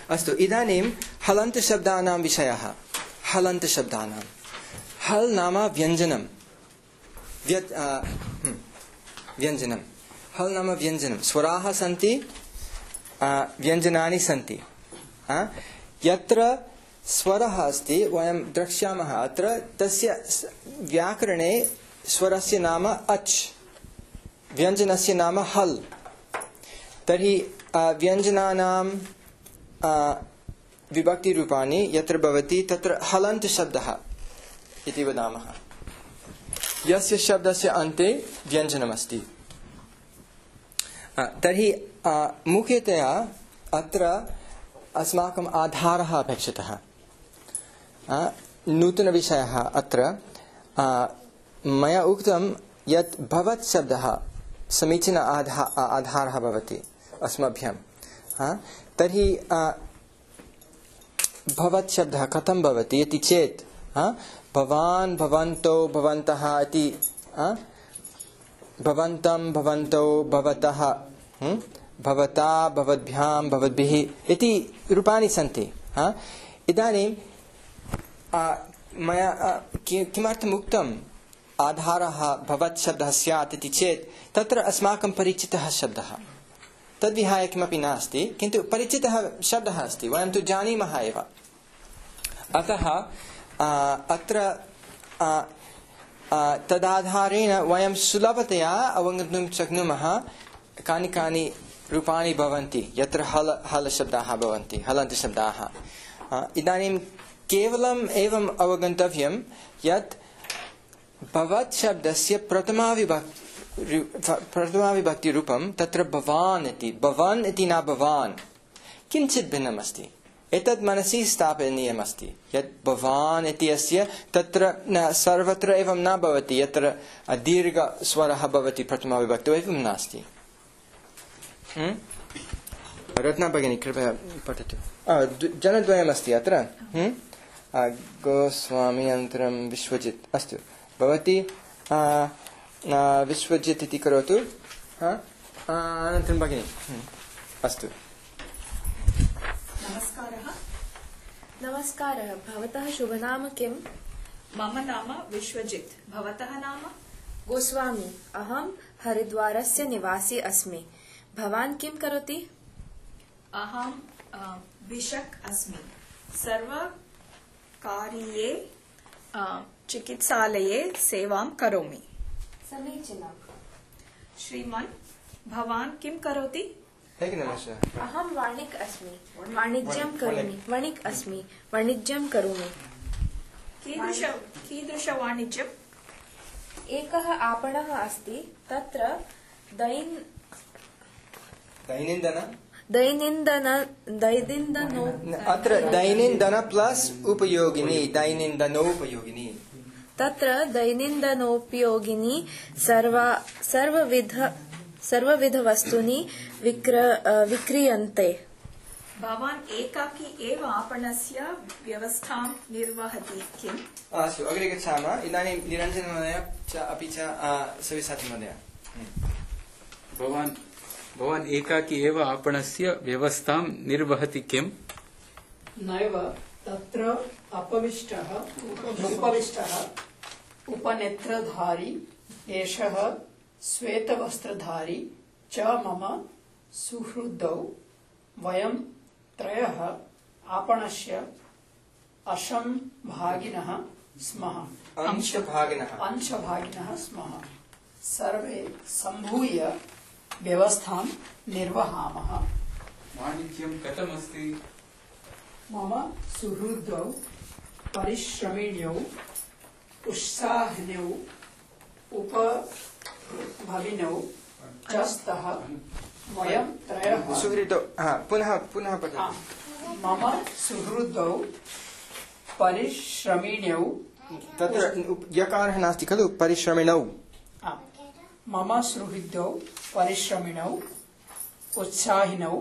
अस्तु, इदानीं हलन्तशब्दानां विषयः। हलन्तशब्दानां हल् नाम व्यञ्जनं, व्यञ्जनं। हल् नाम व्यञ्जनं। स्वराः सन्ति, व्यञ्जनानि सन्ति। यत्र स्वरः अस्ति वयं द्रक्ष्यामः अत्र तस्य व्याकरणे स्वरस्य नाम अच्, व्यञ्जनस्य नाम हल्। तर्हि व्यञ्जनानां विभक्तिरूपाणि यत्र भवति तत्र हलन्तशब्दः इति वदामः, यस्य शब्दस्य अन्ते व्यञ्जनमस्ति। तर्हि मुख्यतया अत्र अस्माकम् आधारः अपेक्षितः। नूतनविषयः अत्र मया उक्तं यत् भवत् शब्दः समीचीन आधारः भवति अस्मभ्यं। तर्हि भवत् शब्दः कथं भवति इति चेत् भवान्, भवन्तौ, भवन्तः इति, भवन्तं, भवन्तौ, भवतः, भवता, भवद्भ्यां, भवद्भिः इति रूपाणि सन्ति। इदानीं मया किमर्थम् उक्तम् आधारः भवत् शब्दः स्यात् इति चेत् तत्र अस्माकं परिचितः शब्दः, तद्विहाय किमपि नास्ति, किन्तु परिचितः शब्दः अस्ति, वयं तु जानीमः एव। अतः अत्र तदाधारेण वयं सुलभतया अवगन्तुं शक्नुमः कानि कानि रूपाणि भवन्ति यत्र हल शब्दाः भवन्ति, हलन्तशब्दाः। इदानीं केवलम् एवम् अवगन्तव्यं यत् भवत् शब्दस्य प्रथमाविभक्तिरूपं तत्र भवान् इति, भवन् इति न भवान्, किञ्चित् भिन्नमस्ति। एतद् मनसि स्थापनीयमस्ति यत् भवान् इति अस्य तत्र सर्वत्र एवं न भवति, यत्र दीर्घस्वरः भवति प्रथमाविभक्तौ एवं नास्ति। रत्ना भगिनी कृपया पठतु। जनद्वयमस्ति अत्र, गोस्वामी अनन्तरं विश्वजित्। अस्तु, भवती विश्वजित् इति करोतु, अनन्तरं भगिनी। अस्तु। नमस्कारः। भवतः शुभनाम किं? मम नाम विश्वजित्। भवतः नाम? गोस्वामी। अहं हरिद्वारस्य निवासी अस्मि। भवान् किं करोति? अहं भिषक् अस्मि। सर्वकारीये चिकित्सालये सेवां करोमि। समीचीनम्। श्रीमन्, भवान् किं करोति? अहं वाणिक् अस्मि। वाणिज्यं करोमि। कीदृशवाणिज्यम्? एकः आपणः अस्ति, तत्र अत्र दैनन्दन प्लस् उपयोगिनी, दैनन्दनोपयोगिनी। तत्र दैनन्दनोपयोगिनी सर्वविधवस्तूनि विक्रियन्ते। भवान् एकाकी एव आपणस्य व्यवस्थां निर्वहति किम्? अस्तु, अग्रे गच्छामः। इदानीं निरञ्जनमहोदय अपि च सविसाथिमहोदय। भवान् एकाकी एव आपणस्य व्यवस्थां निर्वहति किम्? नैव, तत्र उपविष्टः उपनेत्रधारी एषः श्वेतवस्त्रधारी च मम सुहृदौ, वयं त्रयः आपणस्य अंशभागिनः स्मः। सर्वे सम्भूय व्यवस्थां निर्वहामः। वाणिज्यं कथमस्ति? मम सुहृदौ परिश्रमिण्यौ उत्साहिनौ उपभविनौ च स्तः वयं त्रयः। सुहृदौ, पुनः पठतु। मम सुहृदौ परिश्रमिण्यौ, तत्र यकारः नास्ति खलु, परिश्रमिणौ। मम सुहृदौ परिश्रमिणौ उत्साहिनौ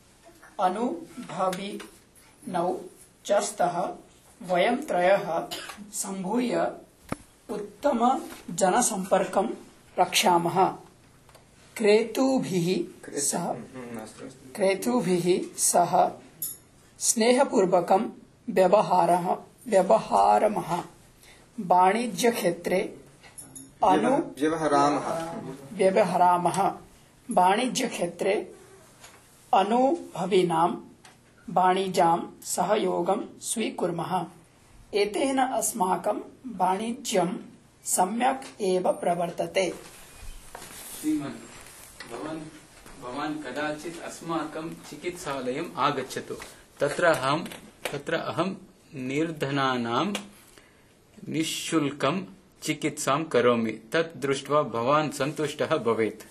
अनुभविनौ च स्तः वयं त्रयः सम्भूय उत्तमजनसम्पर्कं रक्षामः। क्रेतुभिः सह स्नेहपूर्वकं व्यवहारमः वाणिज्यक्षेत्रे व्यवहरामः वाणिज्यक्षेत्रे अनुभविनां वाणिज्यां सहयोगं स्वीकुर्मः। एतेन अस्माकं वाणिज्यं सम्यक् एव प्रवर्तते। श्रीमन्, भवान् कदाचित् अस्माकं चिकित्सालयम् आगच्छतु। तत्र अहं निर्धनानां निःशुल्कं चिकित्सां करोमि। तत् दृष्ट्वा भवान् सन्तुष्टः भवेत्।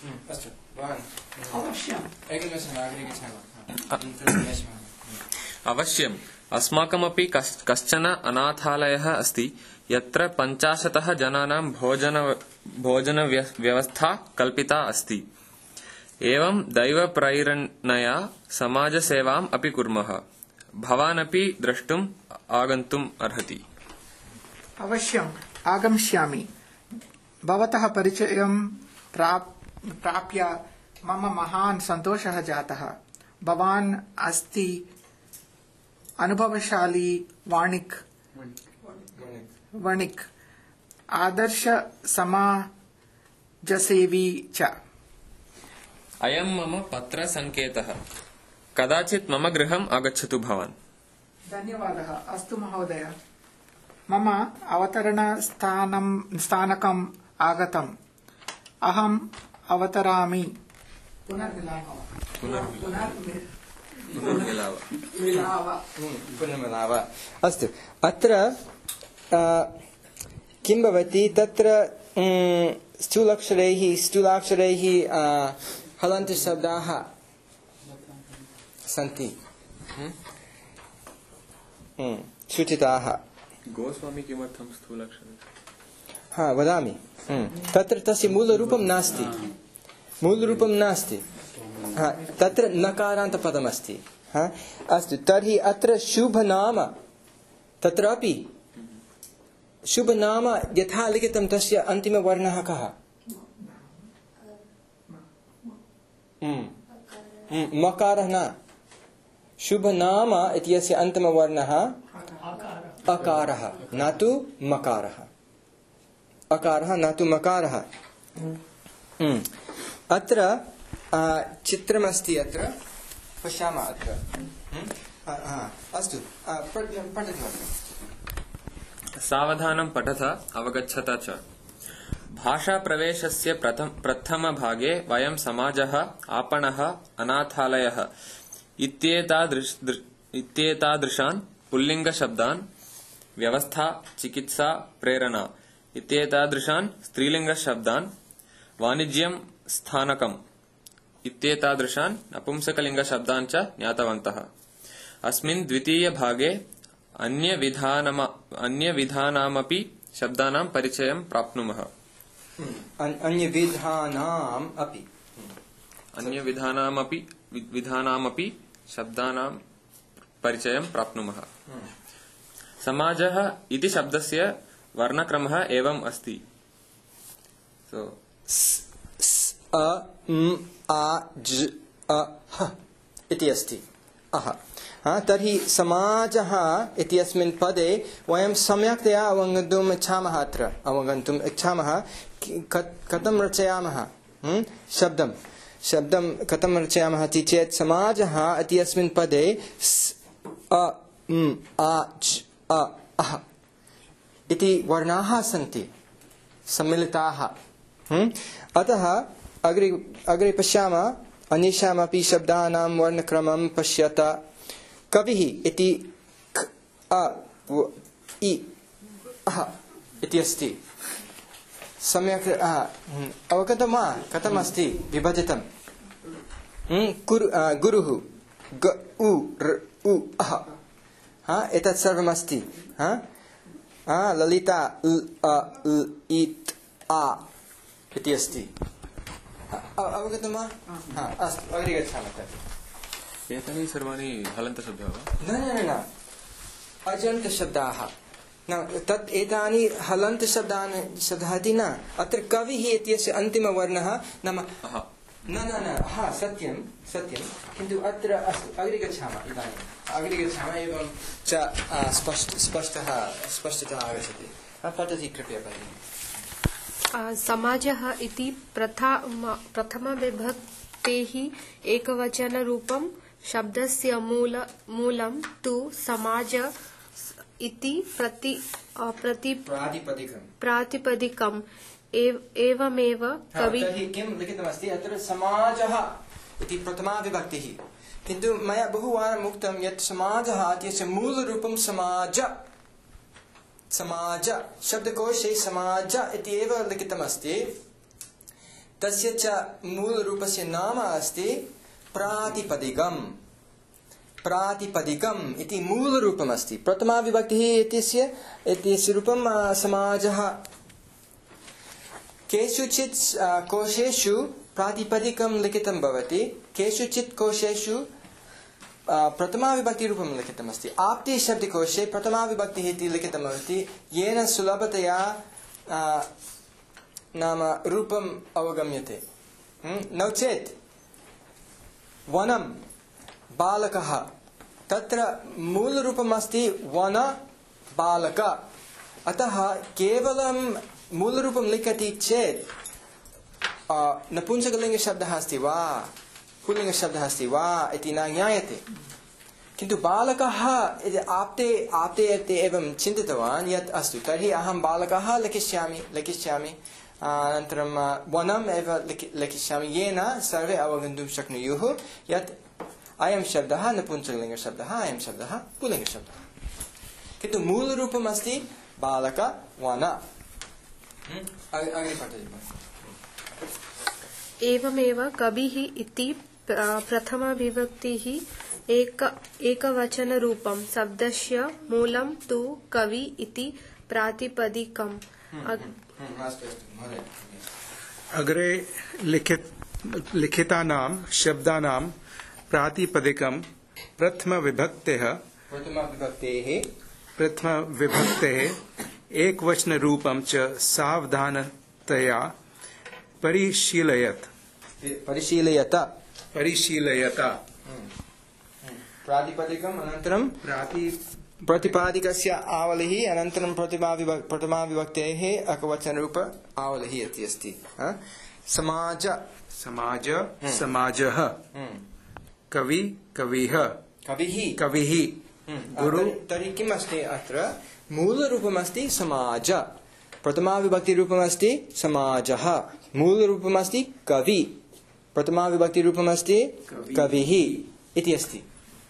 अवश्यम्। अस्माकमपि कश्चन अनाथालयः अस्ति यत्र 50 जनानां भोजनव्यवस्था कल्पिता अस्ति। एवं दैवप्रेरणया समाजसेवाम् अपि कुर्मः। भवान् अपि द्रष्टुम् आगन्तुम् अर्हति। अवश्यम् आगमिष्यामि। भवतः परिचयं प्राप्य मम महान् सन्तोषः जातः। भवान् अस्ति अनुभवशाली वणिक् आदर्श समाजसेवी च। अयं मम पत्रसङ्केतः। कदाचित् मम गृहम् आगच्छतु भवान्। धन्यवादः। अस्तु महोदय। मम अवतरणस्थानकम् आगतम्। अहम् अवतरामि। पुनर्मिलाव। अस्तु, अत्र किं भवति? तत्र स्थूलाक्षरैः हलन्तशब्दाः सन्ति सूचिताः। गोस्वामी किमर्थं स्थूलाक्षरं? वदामि। तत्र तस्य मूलरूपं नास्ति। तत्र नकारान्तपदमस्ति। अस्तु, तर्हि अत्र शुभनाम, तत्रापि शुभनाम यथा लिखितं तस्य अन्तिमवर्णः कः? मकारः न। शुभनाम इत्यस्य अन्तिमवर्णः अकारः, न तु मकारः। अकारः न तु मकारः। अत्र चित्रमस्ति, अत्र पश्यामः। अत्र अस्तु, पठतु। सावधानं पठत अवगच्छत च। भाषाप्रवेशस्य प्रथमभागे वयं समाजः, आपणः, अनाथालयः इत्येतादृशान् पुल्लिङ्गशब्दान्, व्यवस्था, चिकित्सा, प्रेरणा इत्येतादृशान् स्त्रीलिङ्गशब्दान्, वाणिज्यं, स्थानकम् इत्येतादृशान् नपुंसकलिङ्गशब्दान् च ज्ञातवन्तः। अस्मिन् द्वितीयभागे अन्यविधानामपि शब्दानां परिचयं प्राप्नुमः। अन्यविधानामपि शब्दानां परिचयं प्राप्नुमः। समाजः इति शब्दस्य वर्णक्रमः एवम् अस्ति। इति अस्ति। तर्हि समाजः इत्यस्मिन् पदे वयं सम्यक्तया अवगन्तुम् इच्छामः। कथं रचयामः? शब्दं कथं रचयामः इति चेत् समाजः इत्यस्मिन् पदे इति वर्णाः सन्ति सम्मिलिताः। अतः अग्रे पश्यामः। अन्येषामपि शब्दानां वर्णक्रमं पश्यत। कविः इति इति अस्ति। सम्यक् अवगतं वा? कथमस्ति विभजितं? गुरुः एतत् सर्वमस्ति। ललिता इति अस्ति। अवगतं वा? अस्तु, अग्रे गच्छामः। एतानि सर्वाणि हलन्तशब्दाः वा? न, अजन्तशब्दाः। तत् एतानि हलन्तशब्दाः इति न। अत्र कविः इत्यस्य अन्तिमवर्णः नाम न हा सत्यं किन्तु अत्र अस्तु अग्रे गच्छामः इदानीम् अग्रे गच्छामः एवं च स्पष्टता आगच्छति पठति कृपया भगिनी समाजः इति प्रथमविभक्तेः एकवचनरूपं शब्दस्य मूलं तु समाज इति प्रातिपदिकम् एवमेव कवि किं लिखितमस्ति अत्र समाजः इति प्रथमा विभक्तिः किन्तु मया बहुवारम् उक्तं यत् समाजः इत्यस्य मूलरूपं समाज शब्दकोशे समाज इत्येव लिखितमस्ति तस्य च मूलरूपस्य नाम अस्ति प्रातिपदिकम् इति मूलरूपमस्ति प्रथमा विभक्तिः इत्यस्य रूपं समाजः केषुचित् कोशेषु प्रातिपदिकं लिखितं भवति केषुचित् कोशेषु प्रथमा विभक्तिरूपं लिखितमस्ति आप्ति शब्दकोशे प्रथमा विभक्तिः इति लिखितं भवति येन सुलभतया नाम रूपम् अवगम्यते नो चेत् वनं बालकः तत्र मूलरूपम् अस्ति वन बालक अतः केवलं मूलरूपं लिखति चेत् नपुंसकलिङ्गशब्दः अस्ति वा पुल्लिङ्गशब्दः अस्ति वा इति न ज्ञायते किन्तु बालकः आप्ते एवं चिन्तितवान् यत् अस्तु तर्हि अहं बालकः लिखिष्यामि अनन्तरं वनम् एव लिखिष्यामि येन सर्वे अवगन्तुं शक्नुयुः यत् अयं शब्दः नपुंसकलिङ्गशब्दः अयं शब्दः पुल्लिङ्गशब्दः किन्तु मूलरूपम् अस्ति बालक वन एवमेव कविः इति प्रथमविभक्तिः एकवचनरूपं शब्दस्य मूलं तु कवि इति प्रातिपदिकम् अग्रे लिखितानां शब्दानां प्रातिपदिकं प्रथमविभक्तेः एकवचनरूपं च सावधानतया परिशीलयत प्रातिपदिकम् अनन्तरं प्रतिपादिकस्य आवलिः अनन्तरं प्रथमा विभक्तेः एकवचनरूप आवलिः इति अस्ति समाजः कवि कविः गुरु तर्हि किम् अस्ति अत्र मूलरूपमस्ति समाज प्रथमा विभक्तिरूपमस्ति समाजः मूलरूपमस्ति कवि प्रथमा विभक्तिरूपमस्ति कविः इति अस्ति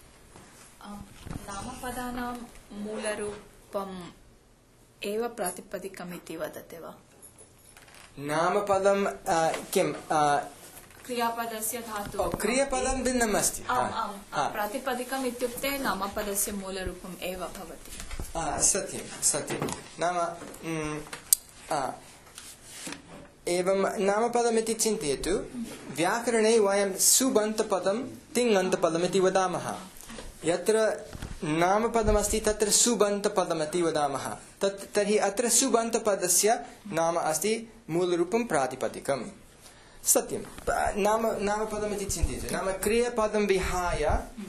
नामपदानां मूलरूपम् एव प्रातिपदिकम् इति वदति वा नामपदं किं क्रियापदस्य धातु क्रियापदं भिन्नम् अस्ति प्रातिपदिकम् इत्युक्ते नामपदस्य मूलरूपम् एव भवति सत्यं नाम एवं नामपदमिति चिन्तयतु व्याकरणे वयं सुबन्तपदं तिङन्तपदमिति वदामः यत्र नामपदमस्ति तत्र सुबन्तपदमिति वदामः तर्हि अत्र सुबन्तपदस्य नाम अस्ति मूलरूपं प्रातिपदिकम् सत्यं नामपदमिति चिन्तयतु नाम क्रियापदं विहाय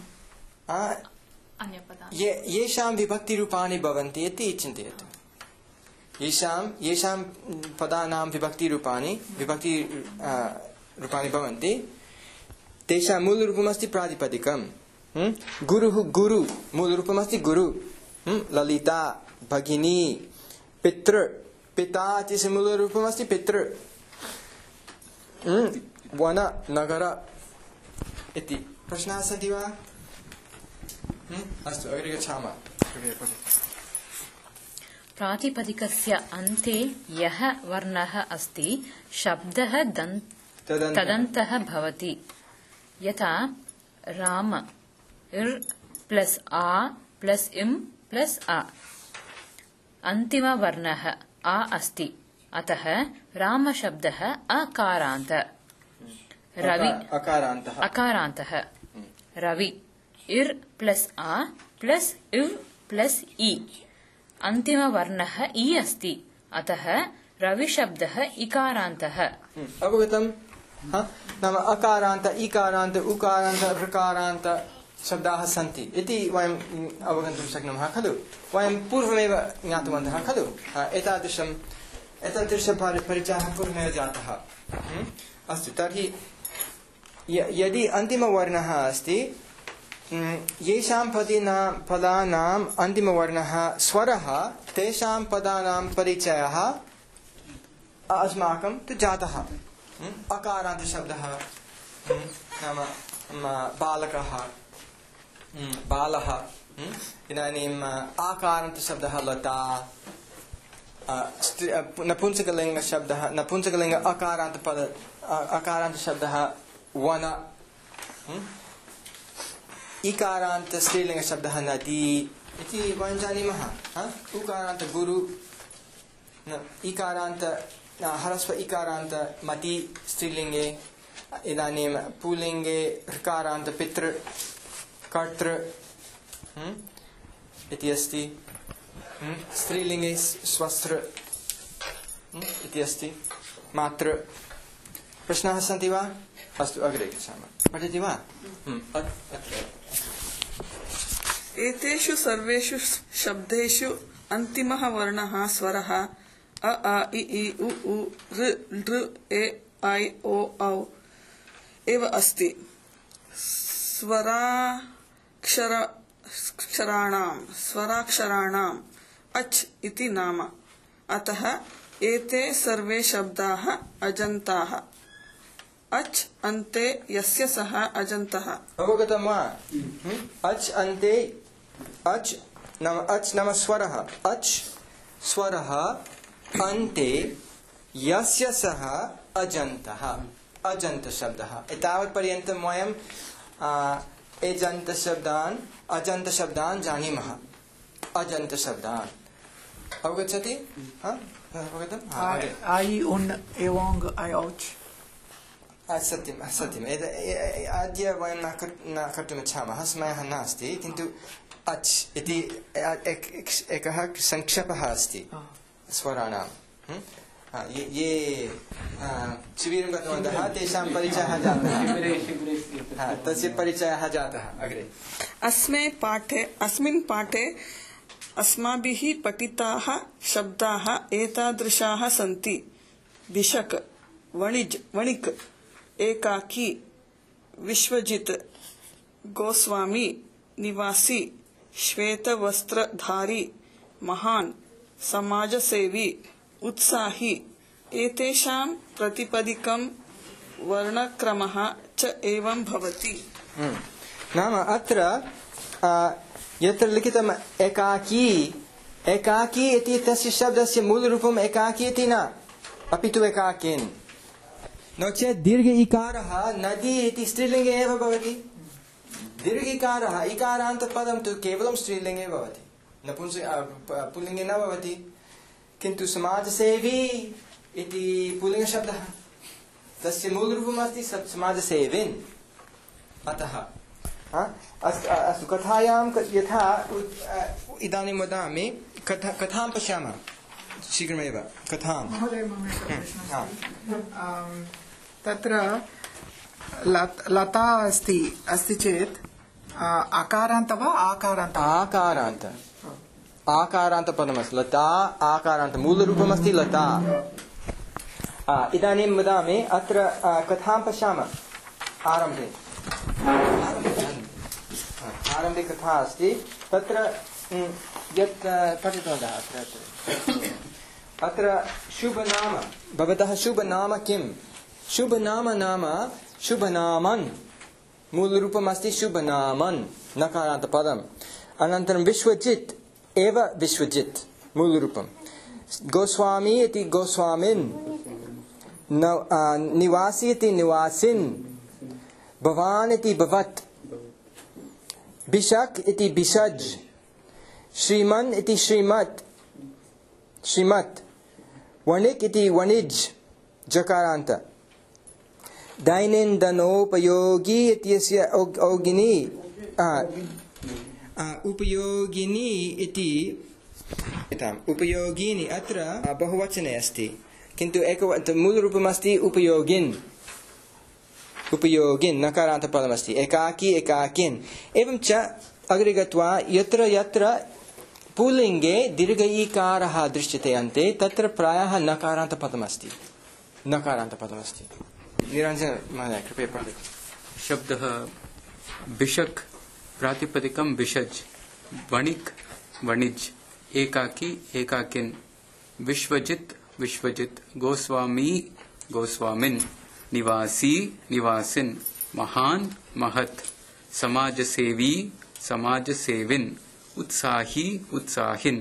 येषां विभक्तिरूपाणि भवन्ति इति चिन्तयतु येषां पदानां विभक्तिरूपाणि भवन्ति तेषां मूलरूपमस्ति प्रातिपदिकम् गुरुः गुरु मूलरूपमस्ति गुरु ललिता भगिनी पिता इत्यस्य मूलरूपमस्ति पितृ वन नगर इति प्रश्नाः सन्ति वा अस्तु अग्रे गच्छामः प्रातिपदिकस्य अन्ते यः वर्णः अस्ति शब्दः तदन्तः भवति यथा राम इर् प्लस् आ प्लस् इम् प्लस् आ अन्तिमवर्णः आ अस्ति अतः रामशब्दः अकारान्त अकारान्तः रवि इर् प्लस् आ प्लस् इव् प्लस् इ अन्तिमवर्णः इ अस्ति अतः रविशब्दः इकारान्तः अवगतम् नाम अकारान्त इकारान्त उकारान्त ऋकारान्त शब्दाः सन्ति इति वयम् अवगन्तुं शक्नुमः खलु वयं पूर्वमेव ज्ञातवन्तः खलु एतादृशपरिचयः पूर्वमेव जातः अस्तु तर्हि यदि अन्तिमवर्णः अस्ति येषां पदानाम् अन्तिमवर्णः स्वरः तेषां पदानां परिचयः अस्माकं तु जातः अकारान्तशब्दः नाम बालकः बालः इदानीम् आकारान्तशब्दः लता नपुंसकलिङ्गशब्दः नपुंसकलिङ्ग अकारान्तशब्दः वन इकारान्त स्त्रीलिङ्गशब्दः नदी इति वयं जानीमः उकारान्त गुरु इकारान्त ह्रस्व इकारान्त मति स्त्रीलिङ्गे इदानीं पुल्लिङ्गे ऋकारान्त पितृ कर्तृ इति अस्ति स्त्रीलिङ्गे स्वस्त्र इति अस्ति मातृ प्रश्नाः सन्ति वा अस्तु अग्रे गच्छामः पठति वा एतेषु सर्वेषु शब्देषु अन्तिमः वर्णः स्वरः अ आ इ ई उ ऊ ऋ लृ ए ऐ ओ औ एव अस्ति स्वराक्षराणाम् अच् इति नाम अतः एते सर्वे शब्दाः अजन्ताः अच् अन्ते यस्य सः अजन्तः अवगतं वा अच् अन्ते अच् नाम स्वरः अच् स्वरः अन्ते यस्य सः अजन्तः अजन्तशब्दः एतावत्पर्यन्तं वयं अजन्तशब्दान् जानीमः अजन्तशब्दान् अवगच्छति अवगतम् ऐ उन् एवोङ् ऐ औच् सत्यम् अद्य वयं न कर्तुम् इच्छामः समयः नास्ति किन्तु अच् इति एकः संक्षेपः अस्ति स्वराणां ये शिबिरं गतवन्तः तेषां परिचयः जातः तस्य परिचयः जातः अग्रे अस्मिन् पाठे अस्माभिः पठिताः शब्दाः एतादृशाः सन्ति विशक् वणिक् एकाकी विश्वजित् गोस्वामी निवासी श्वेतवस्त्रधारी महान् समाजसेवी उत्साही एतेषां प्रतिपदिकं वर्णक्रमः च एवं भवति नाम अत्र यत्र लिखितम् एकाकी इति तस्य शब्दस्य मूलरूपम् एकाकी इति न अपि तु एकाकिन् नो चेत् दीर्घ इकारः नदी इति स्त्रीलिङ्गे एव भवति दीर्घ इकारः इकारान्तपदं तु केवलं स्त्रीलिङ्गे भवति पुल्लिङ्गे न भवति किन्तु समाजसेवी इति पुल्लिङ्गशब्दः तस्य मूलरूपम् अस्ति समाजसेविन् अतः अस्तु कथायां यथा इदानीं वदामि कथां पश्यामः शीघ्रमेव कथां तत्र लता अस्ति चेत् अकारान्त वा आकारान्त आकारान्तपदमस्ति लता आकारान्त मूलरूपमस्ति लता इदानीं वदामि अत्र कथां पश्यामः आरम्भे कथा अस्ति तत्र यत् पठितवन्तः अत्र शुभनाम भवतः शुभनाम किं शुभनाम नाम शुभनामन् मूलरूपमस्ति शुभनामन् नकारान्तपदम् अनन्तरं विश्वजित् एव विश्वजित् मूलरूपं गोस्वामी इति गोस्वामिन् निवासी इति निवासिन् भवान् इति भवत् बिशक् इति बिशज् श्रीमन् इति श्रीमत् वणिक् इति वणिज् जकारान्त दैनन्दनोपयोगी इत्यस्य औगिनी उपयोगिनी इति उपयोगिनी अत्र बहुवचने अस्ति किन्तु मूलरूपमस्ति उपयोगिन् उपयोगिन् नकारान्तपदमस्ति एकाकी एकाकिन् एवं च अग्रे गत्वा यत्र यत्र पुल्लिङ्गे दीर्घ ईकारः दृश्यते अन्ते तत्र प्रायः नकारान्तपदमस्ति निरञ्जन महोदय कृपया पठतु शब्दः बिशक् प्रातिपदिकं बिशज् वणिक् वणिज् एकाकी एकाकिन् विश्वजित् विश्वजित् गोस्वामी गोस्वामिन् निवासी निवासिन् महान् महत् समाजसेवी समाजसेविन् उत्साही उत्साहिन्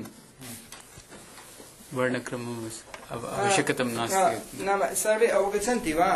वर्णक्रमम् आवश्यकतं नास्ति नाम सर्वे अवगच्छन्ति वा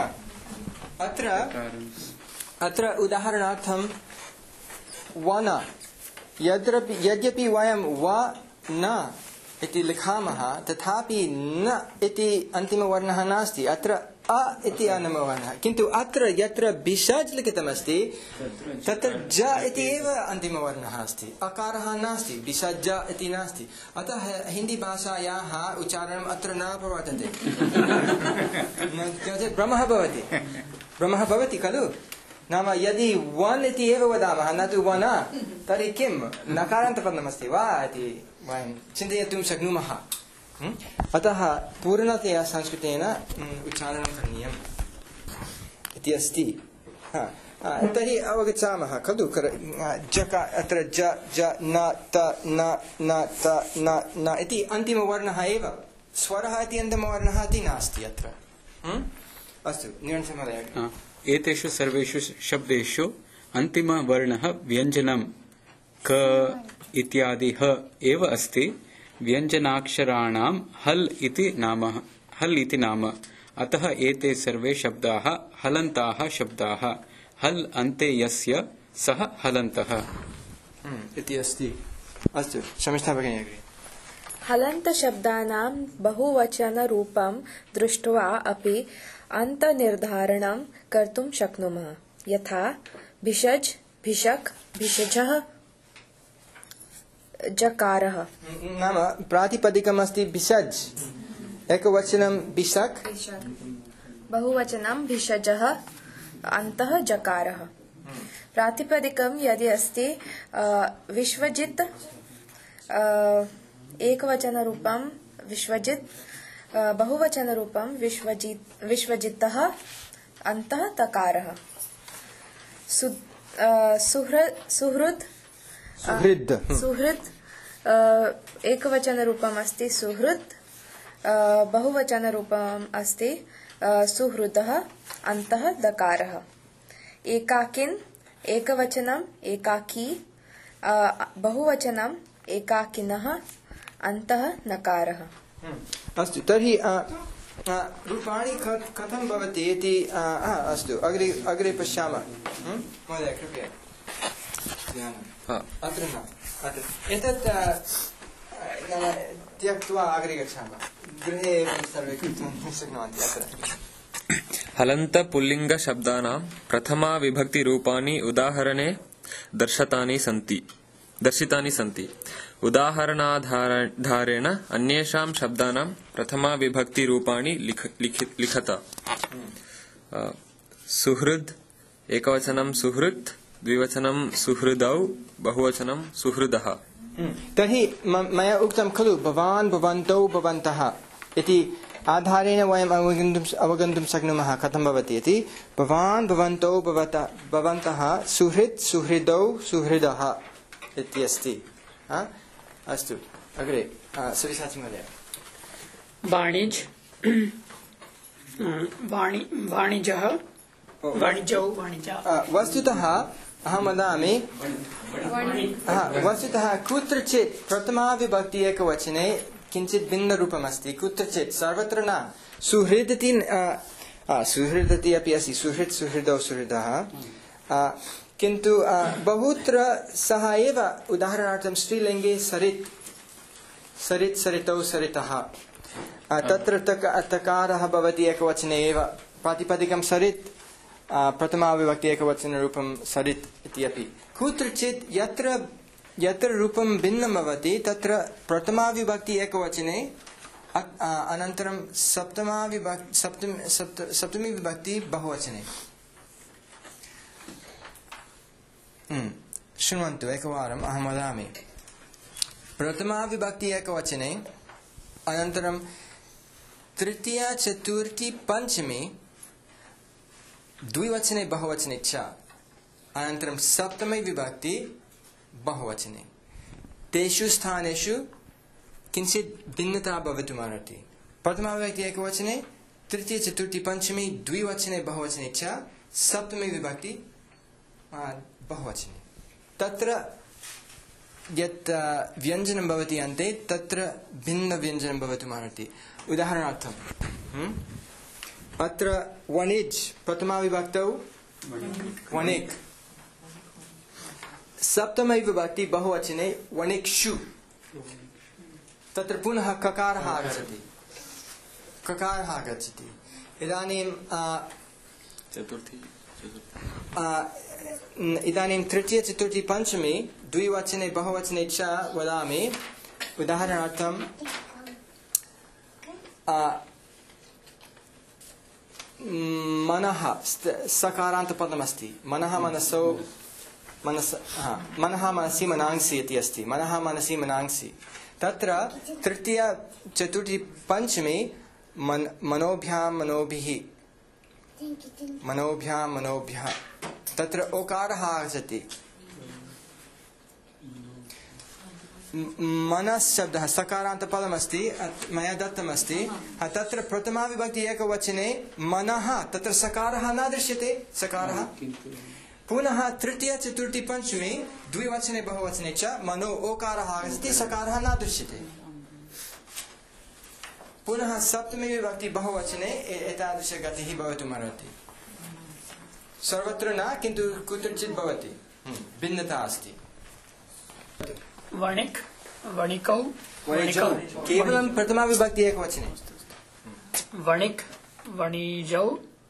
अत्र उदाहरणार्थं वन यद्यपि वयं वा न इति लिखामः तथापि न इति अन्तिमवर्णः नास्ति अत्र अ इति अन्तिमवर्णः किन्तु अत्र यत्र बिशज् लिखितमस्ति तत्र ज इति एव अन्तिमवर्णः अस्ति अकारः नास्ति बिशज् इति नास्ति अतः हिन्दी भाषायाः उच्चारणम् अत्र न प्रवर्तते भ्रमः भवति खलु नाम यदि वन इति एव वदामः न तु वन तर्हि किं नकारान्तपदमस्ति वा इति वयं चिन्तयितुं शक्नुमः अतः पूर्णतया संस्कृतेन उच्चारणं करणीयम् इति अस्ति तर्हि अवगच्छामः खलु अत्र ज ज न त न न त न न इति अन्तिमवर्णः एव स्वरः इति अन्तिमवर्णः इति नास्ति अत्र अस्तु निरञ्जनमहोदय एतेषु सर्वेषु शब्देषु अन्तिमवर्णः व्यञ्जनं क इत्यादि ह एव अस्ति व्यञ्जनाक्षराणां हल् इति नाम अतः एते सर्वे शब्दाः हलन्ताः शब्दाः हल् अन्ते यस्य सः हलन्तः इति अस्ति अस्तु शमिष्ठा भगिनी अग्रे हलन्तशब्दानां बहुवचनरूपं दृष्ट्वा अपि अन्तनिर्धारणं कर्तुं शक्नुमः यथा भिषज् भिषक् भिषजः जकारः नाम प्रातिपदिकमस्ति भिषज् एकवचनं भिषक् बहुवचनं भिषजः अन्तः जकारः प्रातिपदिकं यदि अस्ति विश्वजित् एकवचनरूपं विश्वजित् बहुवचनरूपं विश्वजितः अन्तः तकारः सुहृद् एकवचनरूपम् अस्ति सुहृत् बहुवचनरूपम् अस्ति सुहृदः अन्तः दकारः एकाकिन् एकवचनम् एकाकी बहुवचनम् एकाकिनः अन्तः नकारः अस्तु तर्हि रूपाणि कथं भवति इति अस्तु अग्रे पश्यामः महोदय कृपया अत्र न एतत् त्यक्त्वा अग्रे गच्छामः गृहे सर्वे कर्तुं शक्नुवन्ति अत्र हलन्तपुल्लिङ्गशब्दानां प्रथमा विभक्तिरूपाणि उदाहरणे दर्शितानि सन्ति उदाहरणाधारेण अन्येषां शब्दानां प्रथमा विभक्तिरूपाणि लिखत सुहृद् एकवचनं सुहृत् द्विवचनं सुहृदौ बहुवचनं सुहृदः तर्हि मया उक्तं खलु भवान् भवन्तौ भवन्तः इति आधारेण वयम् अवगन्तुं शक्नुमः कथं भवति इति भवान् भवन्तौ भवन्तः सुहृत् सुहृदौ सुहृदः इत्यस्ति अस्तु अग्रे सविशाचि महोदय वाणिजः वाणिजौ वाणिजा वस्तुतः अहं वदामि वस्तुतः कुत्रचित् प्रथमा विभक्ति एकवचने किञ्चित् भिन्नरूपमस्ति कुत्रचित् सर्वत्र न सुहृद् इति अपि अस्ति सुहृत् सुहृदौ सुहृदः किन्तु बहुत्र सः एव उदाहरणार्थं स्त्रीलिङ्गे सरित् सरित् सरितौ सरितः तत्र तकारः भवति एकवचने एव प्रातिपदिकं सरित् प्रथमा विभक्ति एकवचनरूपं सरित् इति अपि कुत्रचित् यत्र रूपं भिन्नं भवति तत्र प्रथमा विभक्ति एकवचने अनन्तरं सप्तमी विभक्ति बहुवचने शृण्वन्तु एकवारम् अहं वदामि प्रथमा विभक्ति एकवचने अनन्तरं तृतीया चतुर्थी पंचमी द्विवचने बहुवचने च अनन्तरं सप्तमी विभक्ति बहुवचने तेषु स्थानेषु किञ्चित् भिन्नता भवितुमर्हति प्रथमा विभक्ति एकवचने तृतीय चतुर्थी पंचमी द्विवचने बहुवचने च सप्तमी विभक्ति बहुवचने तत्र यत् व्यञ्जनं भवति अन्ते तत्र भिन्न व्यञ्जनं भवितुमर्हति उदाहरणार्थं अत्र वणिज् प्रथमा विभक्तौ वणिक् सप्तमी विभक्ति बहुवचने वणिक्षु तत्र पुनः ककारः आगच्छति इदानीं इदानीं तृतीय चतुर्थी पंचमी द्विवचने बहुवचने च वदामि उदाहरणार्थं मनः सकारान्तपदमस्ति मनः मनसि मनांसि इति अस्ति मनः मनसि मनांसि तत्र तृतीय चतुर्थी पंचमी मनोभ्यां मनोभ्यः तत्र ओकारः आगच्छति मनश्शब्दः सकारान्तपदमस्ति मया दत्तमस्ति तत्र प्रथमा विभक्ति एकवचने मनः तत्र सकारः न दृश्यते सकारः पुनः तृतीय चतुर्थी पंचमी द्विवचने बहुवचने च मनो ओकारः आगच्छति सकारः न दृश्यते पुनः सप्तमी विभक्ति बहुवचने एतादृशगतिः भवितुमर्हति सर्वत्र न किन्तु कुत्रचित् भवति भिन्नता अस्ति वणिक् वणिकौ केवलं प्रथमा विभक्ति एकवचने वणिक् वणिजौ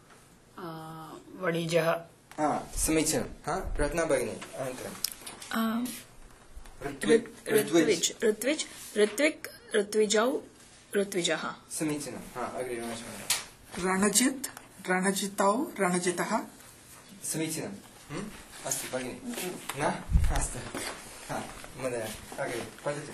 वणिजः समीचीनं रत्ना भगिनी अनन्तरं ऋत्विज् ऋत्विक् ऋत्विजौ ऋत्विजः समीचीनं अग्रे रणजित् रणजितौ रणजितः समीचीनम् अस्तु भगिनि न अस्तु महोदय अग्रे पठतु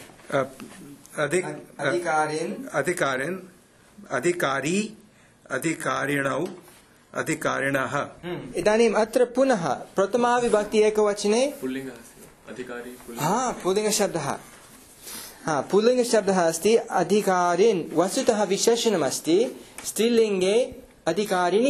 अधिकारी अधिकारिणौ अधिकारिणः इदानीम् अत्र पुनः प्रथमा विभक्ति एकवचने पुल्लिङ्गशब्दः पुल्लिङ्गशब्दः अस्ति अधिकारिन् वस्तुतः विशेषणमस्ति स्त्रीलिङ्गे अधिकारिणी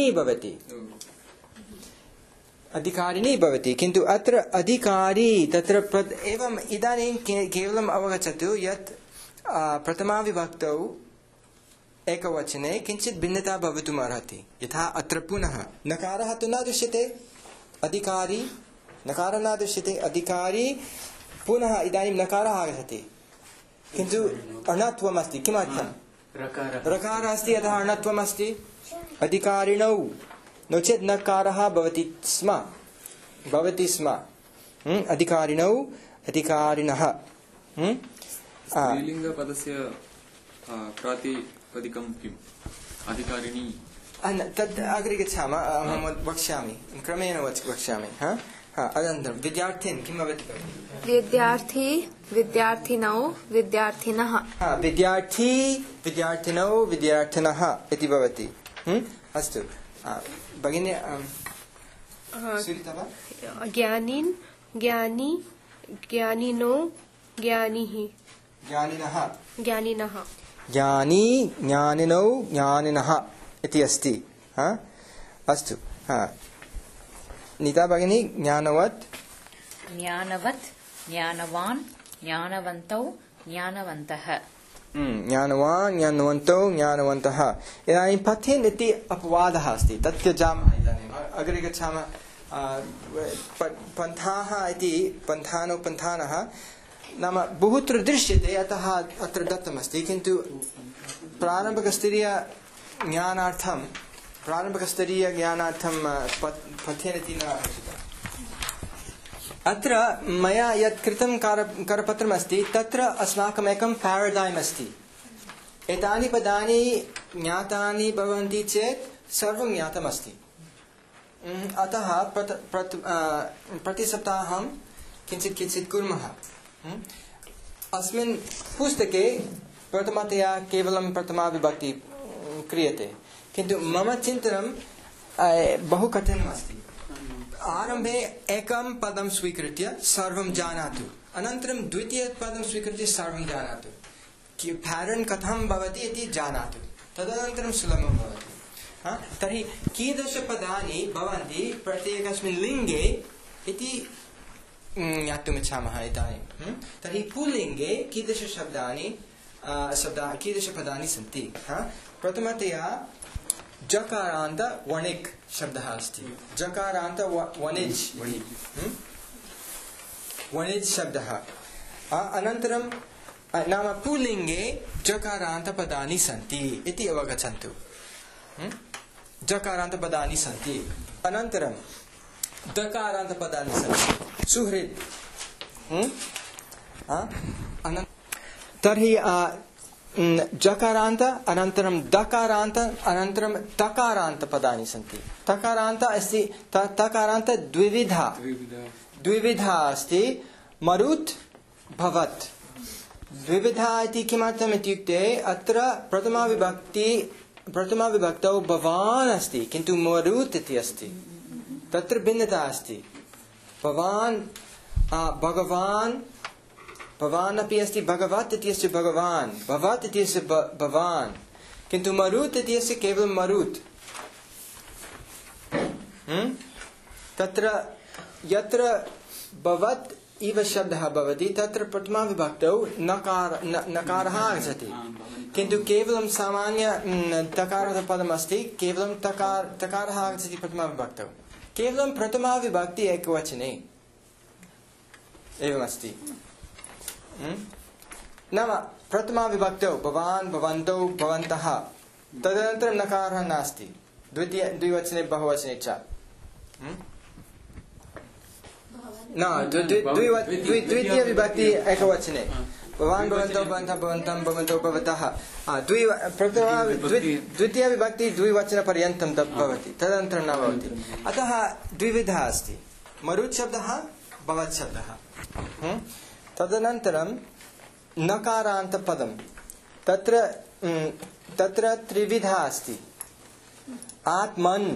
भवति किन्तु अत्र अधिकारी तत्र एवं इदानीं केवलम् अवगच्छतु यत् प्रथमा विभक्तौ एकवचने किञ्चित् भिन्नता भवितुमर्हति यथा अत्र पुनः नकारः तु न दृश्यते अधिकारी नकारः न दृश्यते अधिकारी पुनः इदानीं नकारः आगच्छति किन्तु अणत्वम् अस्ति किमर्थं रकारः अस्ति अतः अणत्वम् अस्ति अधिकारिणौ नो चेत् नकारः भवति स्म अधिकारिणौ अधिकारिणः स्त्रीलिङ्गपदस्य प्रातिपदिकं किम् अधिकारिणी तद् अग्रे गच्छामः अहं वक्ष्यामि क्रमेण वक्ष्यामि अनन्तरं विद्यार्थिन् किं भवति विद्यार्थी विद्यार्थिनौ विद्यार्थिनः विद्यार्थी विद्यार्थिनौ विद्यार्थिनः इति भवति अस्तु भगिनी ज्ञानिन् ज्ञानी ज्ञानिनो ज्ञानिः ज्ञानिनः ज्ञानी ज्ञानिनौ ज्ञानिनः इति अस्ति अस्तु नीता भगिनी ज्ञानवत् ज्ञानवान् ज्ञानवन्तौ ज्ञानवन्तः ज्ञानवान् ज्ञानवन्तौ ज्ञानवन्तः इदानीं पठेन् इति अपवादः अस्ति तत् त्यजामः इदानीम् अग्रे गच्छामः पन्थाः इति पन्थानः नाम बहुत्र दृश्यते अतः अत्र दत्तमस्ति किन्तु प्रारम्भिकस्तरीयज्ञानार्थं पठेन् इति न अपेक्षितम् अत्र मया यत् कृतं करपत्रमस्ति तत्र अस्माकम् एकं पैराडैम् अस्ति एतानि पदानि ज्ञातानि भवन्ति चेत् सर्वं ज्ञातमस्ति अतः प्रतिसप्ताहं किञ्चित् कुर्मः। अस्मिन् पुस्तके प्रथमतया केवलं प्रथमा विभक्ति क्रियते, किन्तु मम चिन्तनं बहु कठिनम् अस्ति। आरम्भे एकं पदं स्वीकृत्य सर्वं जानातु, अनन्तरं द्वितीयपदं स्वीकृत्य सर्वं जानातु, पैटर्न् कथं भवति इति जानातु, तदनन्तरं सुलभं भवति। तर्हि कीदृशपदानि भवन्ति प्रत्येकस्मिन् लिङ्गे इति ज्ञातुमिच्छामः इदानीं। तर्हि पुल्लिङ्गे कीदृशपदानि सन्ति? प्रथमतया जकारान्त वणिक् शब्दः अस्ति। जकारान्त वणिज् शब्दः। अनन्तरं नाम पुल्लिङ्गे जकारान्तपदानि सन्ति इति अवगच्छन्तु। जकारान्तपदानि सन्ति। अनन्तरं दकारान्तपदानि सन्ति। सुहृद्। तर्हि जकारान्त अनन्तरं दकारान्त अनन्तरं तकारान्तपदानि सन्ति। तकारान्त अस्ति, तकारान्त द्विविधा अस्ति, मरुत् भवत्। द्विविधा इति किमर्थम् इत्युक्ते अत्र प्रथमाविभक्तौ भवान् अस्ति, किन्तु मरुत् इति अस्ति, तत्र भिन्नता अस्ति। भवान् भवान् अपि अस्ति, भगवत् इत्यस्य भगवान्, भवत् इत्यस्य भवान्, किन्तु मरुत् इत्यस्य केवलं मरुत्। तत्र यत्र भवत् इव शब्दः भवति तत्र प्रथमाविभक्तौ नकारः आगच्छति, किन्तु केवलं सामान्य तकारपदम् अस्ति, केवलं तकारः आगच्छति प्रथमाविभक्तौ। केवलं प्रथमाविभक्ति एकवचने एवमस्ति। नाम प्रथमाविभक्तौ भवान्, भवन्तौ, भवन्तः, तदनन्तरं नकारः नास्ति, द्विवचने बहुवचने च। द्वितीय विभक्ति एकवचने भवान्, भवन्तौ, भवन्तः, भवन्तं, भवन्तौ, भवतः। द्वितीय विभक्ति द्विवचनपर्यन्तं भवति, तदनन्तरं न भवति। अतः द्विविधा अस्ति, मरुत् शब्दः, भवत् शब्दः। तदनन्तरं नकारान्तपदं, तत्र त्रिविधा अस्ति। आत्मन्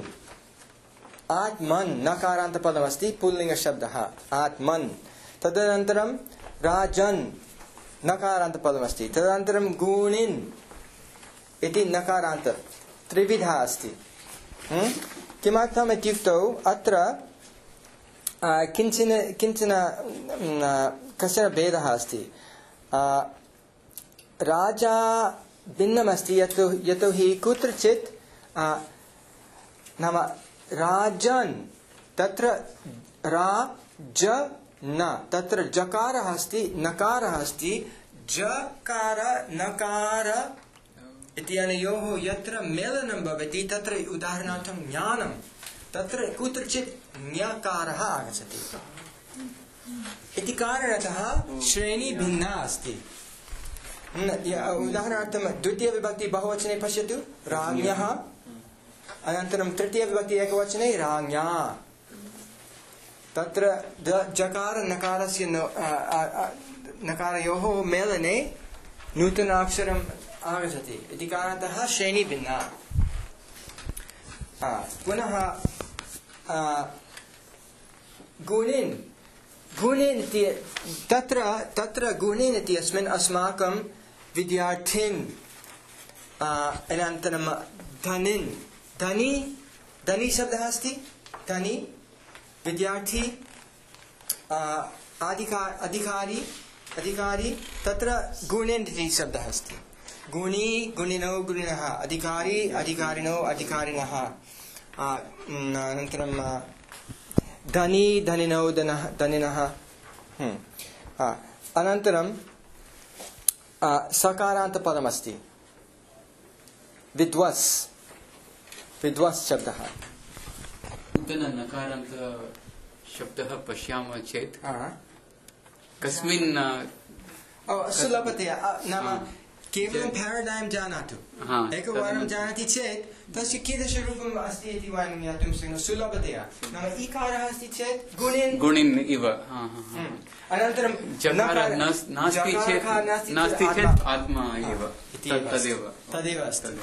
नकारान्तपदमस्ति, पुल्लिङ्गशब्दः आत्मन्। तदनन्तरं राजन् नकारान्तपदमस्ति। तदनन्तरं गुणिन् इति नकारान्त, त्रिविधा अस्ति। किमर्थम् इत्युक्तौ अत्र कश्चन भेदः अस्ति। राजा भिन्नमस्ति, यतोहि कुत्रचित् नाम राजन् तत्र राजन्, तत्र जकारः अस्ति, नकारः अस्ति, जकार नकार इत्यनयोः यत्र मेलनं भवति तत्र उदाहरणार्थं ज्ञानं, तत्र कुत्रचित् ञकारः आगच्छति इति कारणतः श्रेणी भिन्ना अस्ति। उदाहरणार्थं द्वितीयविभक्ति बहुवचने पश्यतु, राज्ञः, अनन्तरं तृतीयविभक्ति एकवचने राज्ञा। तत्र जकार नकारस्य नकारयोः मेलने नूतनाक्षरम् आगच्छति इति कारणतः श्रेणी भिन्ना। पुनः गुणिन् इति तत्र गुणिन् इत्यस्मिन् अस्माकं विद्यार्थिन्, अनन्तरं धनिन्, धनी शब्दः अस्ति, धनी, विद्यार्थी, अधिकारी, तत्र गुणिन् इति शब्दः अस्ति। गुणी, गुणिनौ, गुणिनः, अधिकारी, अधिकारिणौ, अधिकारिणः, अनन्तरं धनी, धनिनौ, धनिनः। अनन्तरं सकारान्तपदमस्ति, विद्वस् शब्दः। नकारान्त शब्दः पश्यामः चेत् कस्मिन् सुलभतया नाम केवलं पैराडैम् जानातु एकवारं जानाति चेत् तस्य कीदृशरूपम् अस्ति इति वयं ज्ञातुं शक्नुमः सुलभतया नाम इकारः अस्ति चेत् गुणिन् इव अनन्तरं जकारः नास्ति चेत् आत्मा एव तदेव अस्ति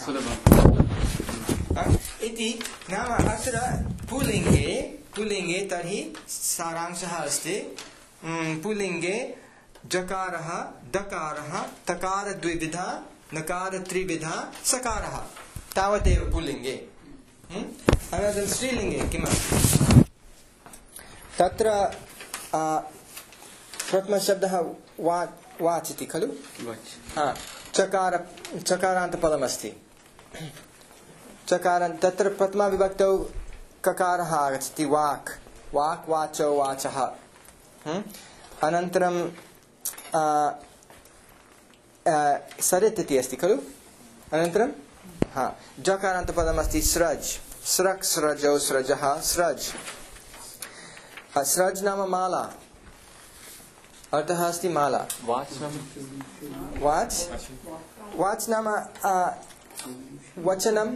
सुलभम् इति नाम अत्र पुल्लिङ्गे तर्हि सारांशः अस्ति पुल्लिङ्गे जकारः दकारः तकार द्विविधा नकार त्रिविधा सकारः तावदेव पुल्लिङ्गे अनन्तरं स्त्रीलिङ्गे किमस्ति तत्र प्रथमशब्दः वाच् इति खलु चकारान्तपदमस्ति तत्र प्रथमाविभक्तौ ककारः आगच्छति वाक् वाचो वाचः अनन्तरं सरित् इति अस्ति खलु अनन्तरं जकारान्तपदमस्ति स्रज् स्रक् स्रजौ स्रजः स्रज् स्रज् नाम माला अर्थः अस्ति माला वाच् नाम वचनं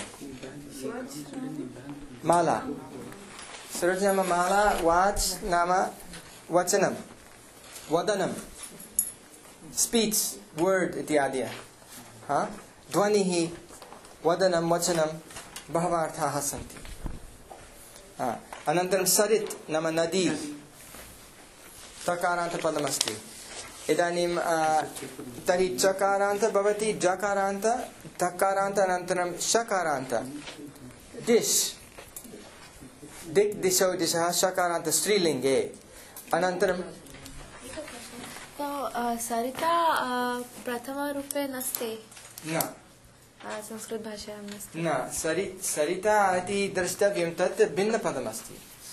माला स्रज् नाम माला वाच् नाम वचनं वदनं स्पीच वर्ड इत्यादयः ध्वनिः वदनं वचनं बहवः अर्थाः सन्ति अनन्तरं सरित् नाम नदी तकारान्तपदमस्ति इदानीं तर्हि चकारान्त भवति जकारान्त तकारान्त अनन्तरं शकारान्त दिश् दिक् दिशौ दिशः शकारान्त स्त्रीलिङ्गे अनन्तरं सरिता प्रथमरूपे नास्ति न संस्कृतभाषायां नास्ति न सरिता इति द्रष्टव्यं तत् भिन्नपदमस्ति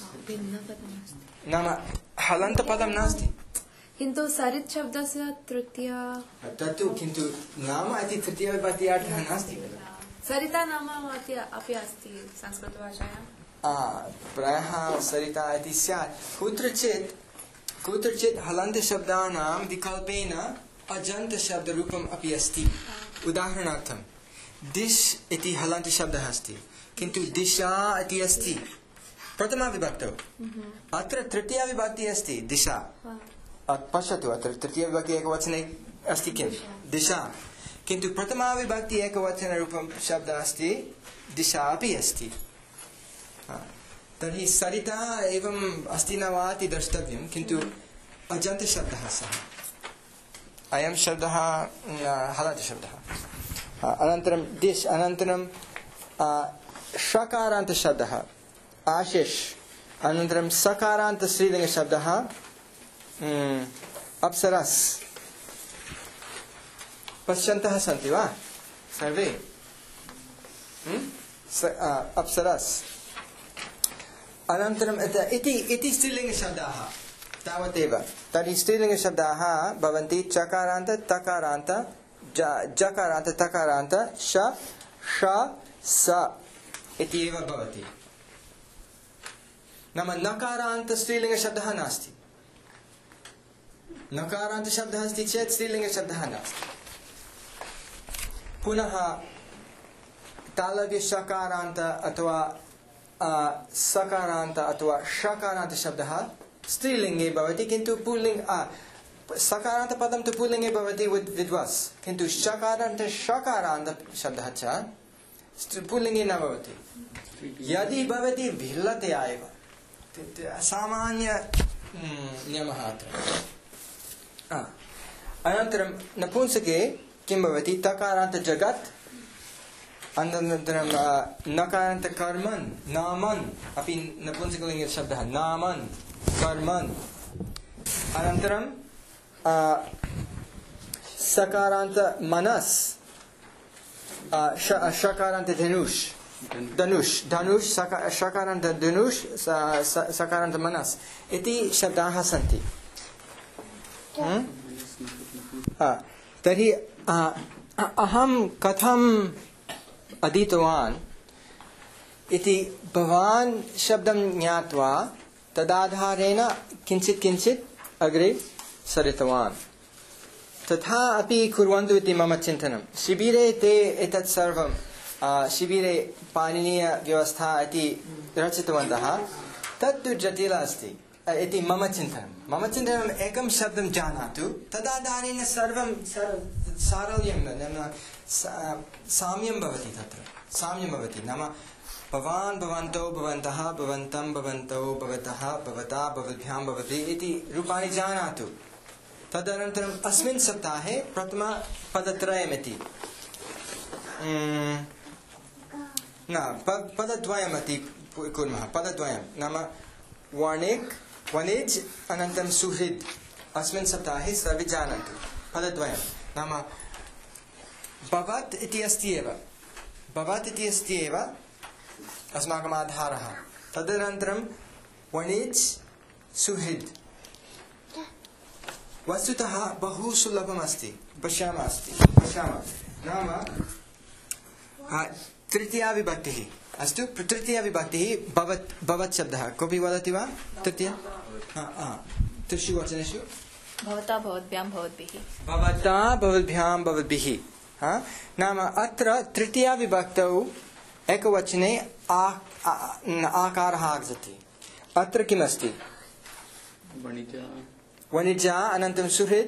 नाम हलन्तपदं नास्ति किन्तु सरित् शब्दस्य तृतीय तत्तु किन्तु नाम इति तृतीयविभक्ति अर्थः नास्ति सरिता नाम अपि अस्ति संस्कृतभाषायां प्रायः सरिता इति स्यात् कुत्रचित् हलन्तशब्दानां विकल्पेन अजन्तशब्दरूपम् अपि अस्ति उदाहरणार्थं दिश् इति हलन्तशब्दः अस्ति किन्तु दिशा इति अस्ति प्रथमाविभक्तौ अत्र तृतीयाविभक्तिः अस्ति दिशा पश्यतु अत्र तृतीयविभक्ति एकवचने अस्ति किं दिशा किन्तु प्रथमाविभक्ति एकवचनरूपं शब्दः अस्ति दिशा अपि अस्ति तर्हि सरिता एवम् अस्ति न वा इति द्रष्टव्यं किन्तु अजन्तशब्दः सः अयं शब्दः हलन्तशब्दः अनन्तरं दिश् अनन्तरं षकारान्तशब्दः आशिष् अनन्तरं सकारान्तस्त्रीलिङ्गशब्दः अप्सरस् पश्यन्तः सन्ति वा सर्वे अप्सरस् अनन्तरम् इति स्त्रीलिङ्गशब्दाः तावदेव तर्हि स्त्रीलिङ्गशब्दाः भवन्ति चकारान्त तकारान्त जकारान्त तकारान्त श स इति एव भवति नाम नकारान्त स्त्रीलिङ्गशब्दः नास्ति नकारान्तशब्दः अस्ति चेत् स्त्रीलिङ्गशब्दः नास्ति पुनः तालव्यशकारान्त अथवा सकारान्त अथवा षकारान्तशब्दः स्त्रीलिङ्गे भवति किन्तु पुल्लिङ्ग सकारान्तपदं तु पुल्लिङ्गे भवति विद्वस् किन्तु षकारान्तशब्दः च पुल्लिङ्गे न भवति यदि भवति भिल्लतया एव सामान्य नियमः अत्र अनन्तरं नपुंसके किं भवति तकारान्त जगत् अनन्तरं नकारान्त कर्मन् नामन् अपि नपुंसकलिङ्गे शब्दः नामन् कर्मन् अनन्तरं सकारान्त मनस् शकारान्त धनुष् शकारान्त धनुष् सकारान्त मनस् इति शब्दाः सन्ति तर्हि अहं कथम् अधीतवान् इति भवान् शब्दं ज्ञात्वा तदाधारेण किञ्चित् अग्रे सरितवान् तथा अपि कुर्वन्तु इति मम चिन्तनं। शिबिरे ते एतत् सर्वं शिबिरे पाणिनीयव्यवस्था इति रचितवन्तः, तत्तु जटिलम् अस्ति इति मम चिन्तनं। मम चिन्तनम् एकं शब्दं जानातु, तदानीं सर्वं सारल्यं नाम साम्यं भवति, तत्र साम्यं भवति। नाम भवान् भवन्तौ भवन्तः भवन्तं भवन्तौ भवतः भवता भवद्भ्यां भवति इति रूपाणि जानातु। तदनन्तरम् अस्मिन् सप्ताहे प्रथमपदत्रयमिति पदद्वयमति कुर्मः। पदद्वयं नाम वणिज् अनन्तरं सुहृद्। अस्मिन् सप्ताहे सर्वे जानन्तु पदद्वयं नाम भवत् इति अस्ति एव, भवत् इति अस्ति एव अस्माकम् आधारः। तदनन्तरं वणिज् सुहृद् वस्तुतः बहु सुलभम् अस्ति। पश्यामः नाम तृतीया विभक्तिः अस्तु। तृतीया विभक्तिः भवत् शब्दः कोऽपि वदति वा? तृतीया त्रिषु वचनेषु भवता भवद्भ्यां भवद्भिः, भवता भवद्भ्यां भवद्भिः। नाम अत्र तृतीया विभक्तौ एकवचने आकारः आगच्छति। अत्र किमस्ति? वणिजा अनन्तरं सुहृद्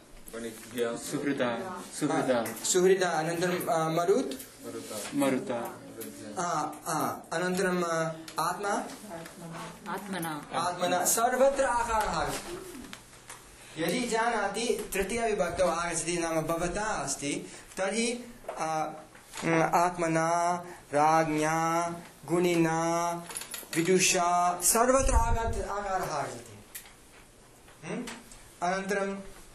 सुहृदा अनन्तरं मरुता अनन्तरं आत्मना सर्वत्र आकारः आगच्छति। यदि जानाति तृतीया विभक्तौ आगच्छति नाम भवता अस्ति, तर्हि आत्मना राज्ञा गुणिना विदुषा सर्वत्र आकारः आगच्छति। अनन्तरं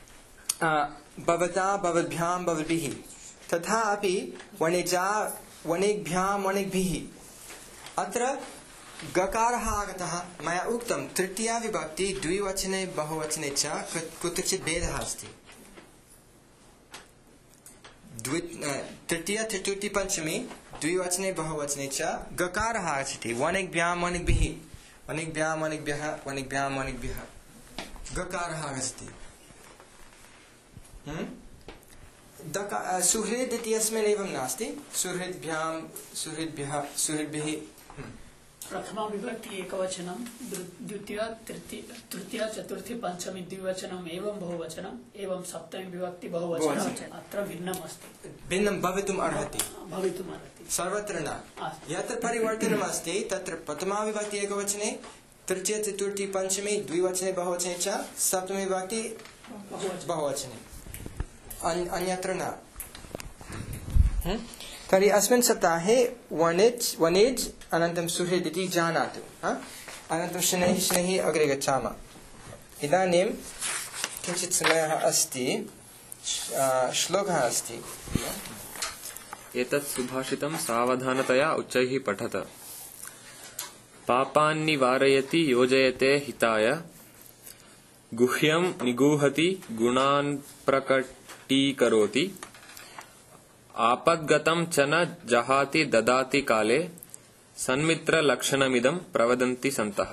भवता भवद्भ्यां भवद्भिः, तथा अपि वणिजा वणिग्भ्यां वणिग्भिः। अत्र गकारः आगतः। मया उक्तं तृतीया विभक्ति द्विवचने बहुवचने च कुत्रचित् भेदः अस्ति। तृतीया चतुर्थी पञ्चमी द्विवचने बहुवचने च गकारः आगच्छति। वणिग्भ्यां वणिग्भिः, वणिग्भ्यां वणिग्भ्यः, वणिग्भ्यां वणिग्भ्यः गकारः आगच्छति। सुहृद् इत्यस्मिन् एवं नास्ति। सुहृद्भ्यां सुहृद्भ्यः सुहृद्भिः। प्रथमा विभक्ति एकवचनं, द्वितीया तृतीया चतुर्थी पञ्चमी द्विवचनम् एवं बहुवचनम्, एवं सप्तमी विभक्ति बहुवचनम्। अत्र भिन्नम् अस्ति। भिन्नं भवितुम् अर्हति। सर्वत्र न। यत्र परिवर्तनम् अस्ति तत्र प्रथमा विभक्ति एकवचने, तृतीया चतुर्थी पञ्चमी द्विवचने बहुवचने च, सप्तमी विभक्ति बहुवचने, अन्यत्र न। तर्हि अस्मिन् सप्ताहे वणिज् अनन्तरं सुहृद् इति जानातु। अनन्तरं शनैः अग्रे गच्छामः। इदानीं किञ्चित् समयः अस्ति, श्लोकः अस्ति। एतत् सुभाषितं सावधानतया उच्चैः पठत। पापान्निवारयति योजयते हिताय, गुह्यं निगूहति गुणान् प्रकटीकरोति, आपद्गतं च न जहाति ददाति काले, सन्मित्रलक्षणमिदं प्रवदन्ति सन्तः।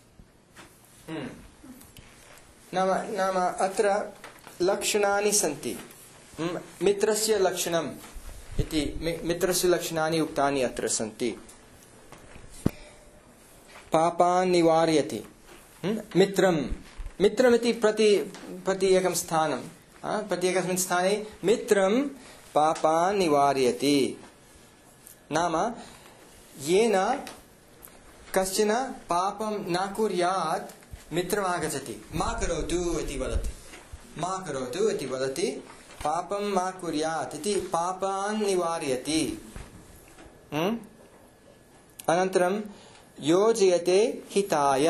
नाम अत्र लक्षणानि सन्ति। मित्रस्य लक्षणम् इति मित्रस्य लक्षणानि उक्तानि अत्र सन्ति। पापान् निवारयति मित्रमिति प्रति एकं स्थानं, प्रति एकस्मिन् स्थाने मित्रं पापान् निवारयति। नाम येन कश्चन पापं न कुर्यात् मित्रम् आगच्छति। मा करोतु इति वदति, मा करोतु इति वदति, पापं मा कुर्यात् इति पापान् निवारयति। अनन्तरं योजयते हिताय,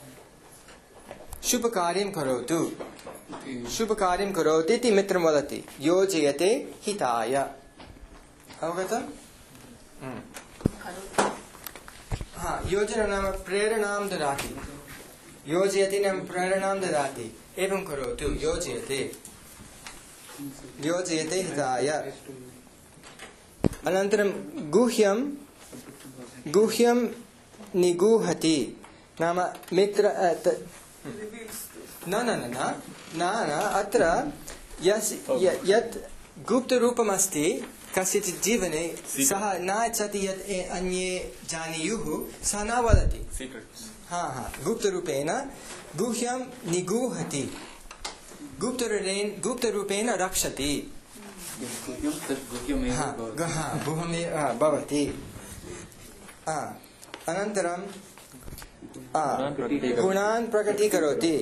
शुभकार्यं करोतु, शुभकार्यं करोति इति मित्रं वदति। योजयते हिताय। अवगतम्? योजना नाम प्रेरणां ददाति। योजयति नाम प्रेरणां ददाति। एवं करोतु, योजयते हिताय। अनन्तरं गुह्यं निगूहति नाम मित्र न अत्र यत् गुप्तरूपमस्ति कस्यचित् जीवने सः न इच्छति यत् अन्ये जानीयुः, सः न वदति। गुप्तरूपेण गुह्यं निगूहति, गुप्तरूपेण रक्षति, गुह्यमेव भवति। अनन्तरं गुणान् प्रकटीकरोति,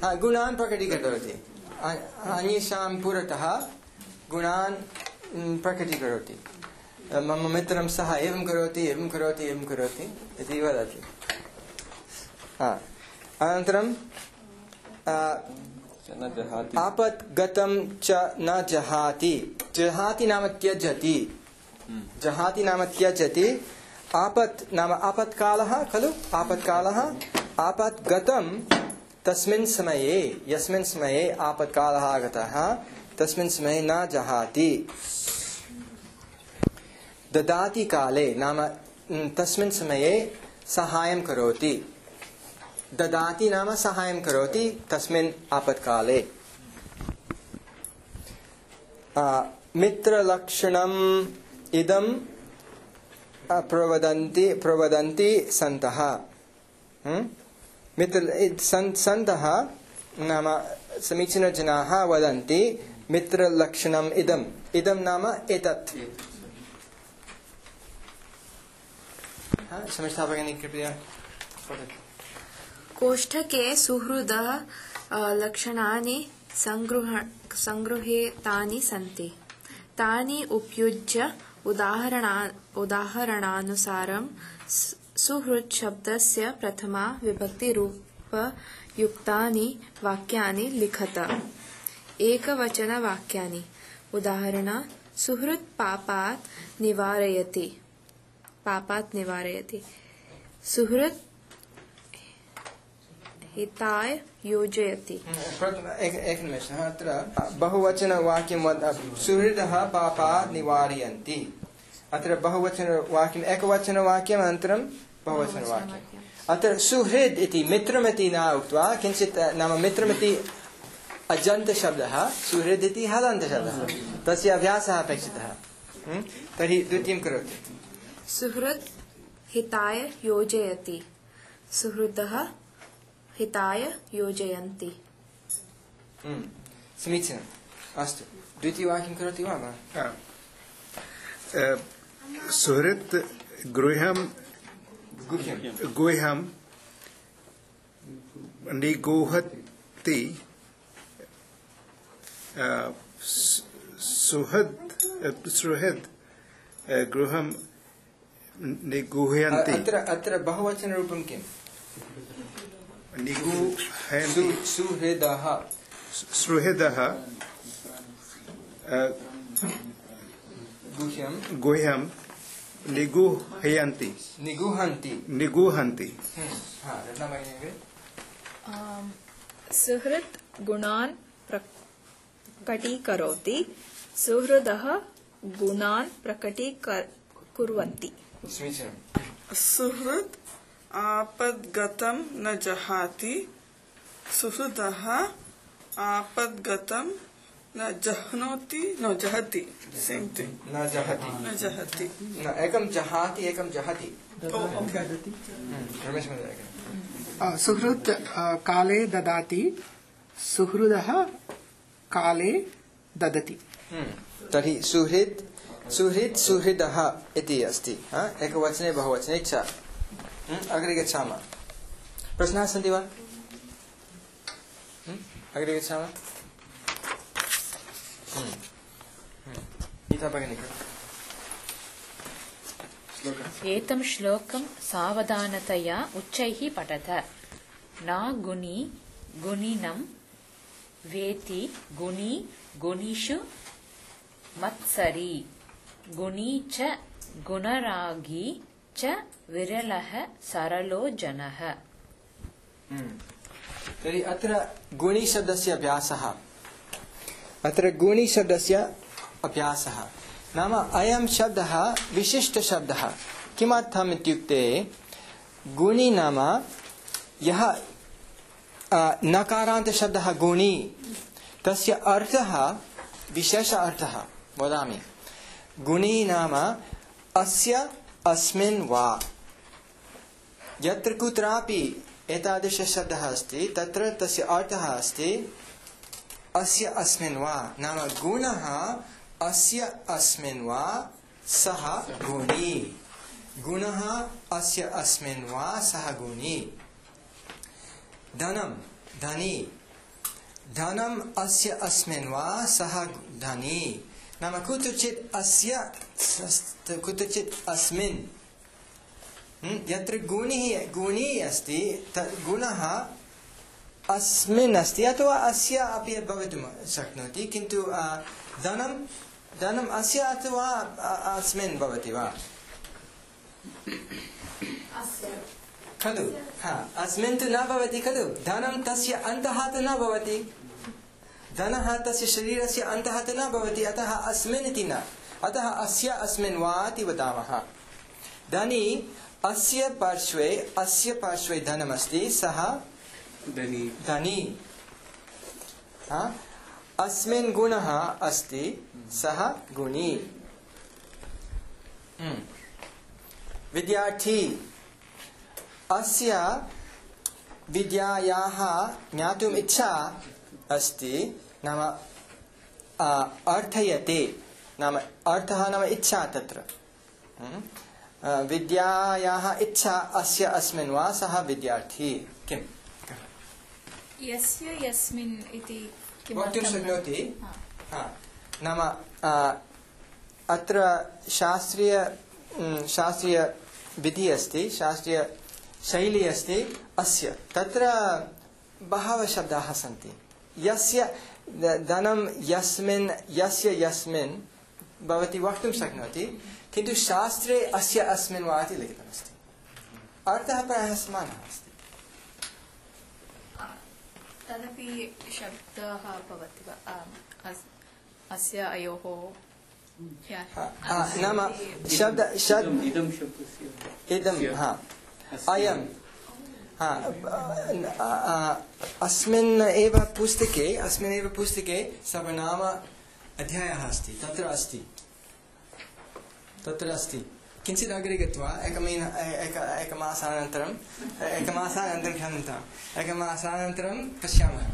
अन्येषां पुरतः गुणान् प्रकटीकरोति। मम मित्रं सः एवं करोति इति वदति। अनन्तरं आपद्गतं च न जहाति, जहाति नाम त्यजति, आपत् नाम आपत्कालः खलु, आपद्गतं तस्मिन् समये, यस्मिन् समये आपत्कालः आगतः तस्मिन् समये न जहाति। ददाति काले नाम तस्मिन् समये सहायं करोति, ददाति नाम सहायं करोति तस्मिन् आपत्काले। मित्रलक्षणम् इदं प्रवदन्ति सन्तः। सन्तः नाम समीचीनजनाः वदन्ति मित्रलक्षणम् इदं नाम एतत्। संस्थापकानि कृपया कोष्ठके सुहृद लक्षणानि संगृहीतानि सन्ति। तानि उपयुज्य उदाहरणानुसारं सुहृत् शब्दस्य प्रथमा विभक्तिरूपयुक्तानि वाक्यानि लिखत। एकवचनवाक्यानि। उदाहरण सुहृत् पापात् निवारयति। सुहृत् हिताय योजयति। एकनिमेषः, अत्र बहुवचनवाक्यं सुहृदः पापात् निवारयन्ति। अत्र बहुवचनवाक्यम्, एकवचनवाक्यम् अनन्तरं बहुवचनवाक्यम्। अत्र सुहृद् इति मित्रमिति न उक्त्वा किञ्चित् नाम मित्रमिति अजन्तशब्दः, सुहृद् इति हलन्तशब्दः, तस्य अभ्यासः अपेक्षितः। तर्हि द्वितीयं करोतु। सुहृत् हिताय योजयति, सुहृदः हिताय योजयन्ति। समीचीनम्, अस्तु। द्वितीयवाक्यं करोति वा? सुहृत् गुह्यं निगूहति, सुहृद् गृहं निगूहयन्ति। अत्र बहुवचनरूपं किम्? निगूहयन्ति। सुहृदः गुह्यं निगूहयन्ति। सुहृत् गुणान् प्रकटीकरोति, सुहृदः गुणान् प्रकटीकुर्वन्ति। सुहृत् आपद्गतं न जहाति, सुहृदः आपद्गतं न जहति। Same thing. न जहति। एकं जहाति, एकं जहति। सुहृत् काले ददाति, सुहृदः काले ददति। तर्हि सुहृदः इति अस्ति, एकवचने बहुवचने च। अग्रे गच्छामः। प्रश्नाः सन्ति वा? अग्रे गच्छामः। एतं श्लोकं सावधानतया उच्चैः पठत। न गुणी गुणिनं वेति, गुणी गुणिषु मत्सरी, गुणी च गुणरागी च विरलः सरलो जनः। तर्हि अत्र गुणीशब्दस्य अभ्यासः नाम अयं शब्दः विशिष्टशब्दः। किमर्थम् इत्युक्ते गुणी नाम यः नकारान्तशब्दः गुणी, तस्य अर्थः विशेष अर्थः वदामि। गुणी नाम अस्य अस्मिन् वा। यत्र कुत्रापि एतादृश शब्दः अस्ति तत्र तस्य अर्थः अस्ति अस्य अस्मिन् वा, नाम गुणः अस्य अस्मिन् वा सः गुणी। गुणः अस्य अस्मिन् वा सः गुणी। धनं धनी, धनम् अस्य अस्मिन् वा सः धनी, नाम कुत्रचित् अस्य कुत्रचित् अस्मिन्। यत्र गुणी अस्ति गुणः अस्मिन् अस्ति अथवा अस्य अपि भवितुं शक्नोति, किन्तु धनम् अस्य अथवा अस्मिन् भवति वा खलु? अस्मिन् तु न भवति खलु। धनं तस्य अन्तः तु न भवति, धनः तस्य शरीरस्य अन्तः तु न भवति, अतः अस्मिन् इति न। अतः अस्य अस्मिन् वा इति वदामः। धनी अस्य पार्श्वे धनमस्ति सः धनी। अस्मिन् गुणः अस्ति सः गुणी। विद्यार्थी अस्य विद्यायाः ज्ञातुम् इच्छा अस्ति, नाम अर्थयते, नाम अर्थः नाम इच्छा। तत्र विद्यायाः इच्छा अस्य अस्मिन् वा सः विद्यार्थी। किम् यस्य यस्मिन् इति वक्तुं शक्नोति। नाम अत्र शास्त्रीय विधि अस्ति, शास्त्रीय शैली अस्ति अस्य। तत्र बहवः शब्दाः सन्ति। यस्य धनं यस्मिन्, यस्य यस्मिन् भवति वक्तुं शक्नोति, किन्तु शास्त्रे अस्य अस्मिन् वा इति लिखितमस्ति। अर्थः प्रायः समानः अस्ति। तदपि शब्दः भवति वा अस्य अयोः? नाम इदं अयं अस्मिन् एव पुस्तके सर्वनाम अध्यायः अस्ति, तत्र अस्ति। किञ्चित् अग्रे गत्वा एकमासानन्तरं पश्यामः।